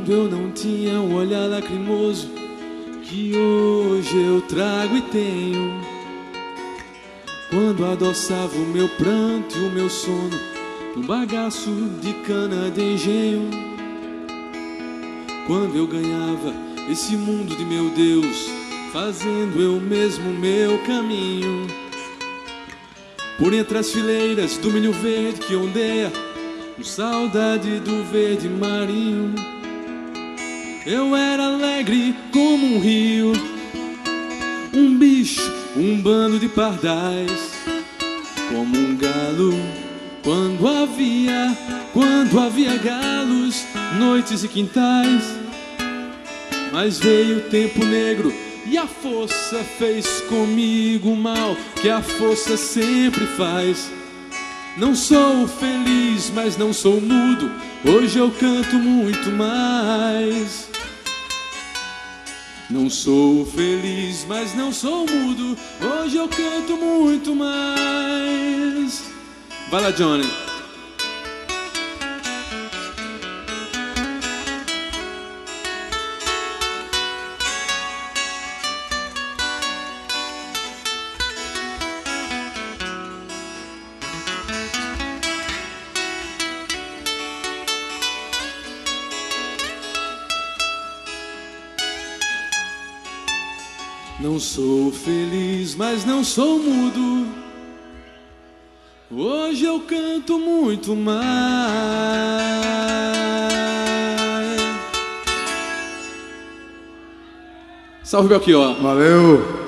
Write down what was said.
Quando eu não tinha um olhar lacrimoso que hoje eu trago e tenho. Quando adoçava o meu pranto e o meu sono num bagaço de cana de engenho. Quando eu ganhava esse mundo de meu Deus, fazendo eu mesmo meu caminho. Por entre as fileiras do milho verde que ondeia, com saudade do verde marinho. Eu era alegre como um rio, um bicho, um bando de pardais, como um galo quando havia galos, noites e quintais. Mas veio o tempo negro e a força fez comigo o mal que a força sempre faz. Não sou feliz, mas não sou mudo, hoje eu canto muito mais. Não sou feliz, mas não sou mudo, hoje eu canto muito mais. Vai lá, Johnny. Não sou feliz, mas não sou mudo, hoje eu canto muito mais. Salve, Belchior. Valeu.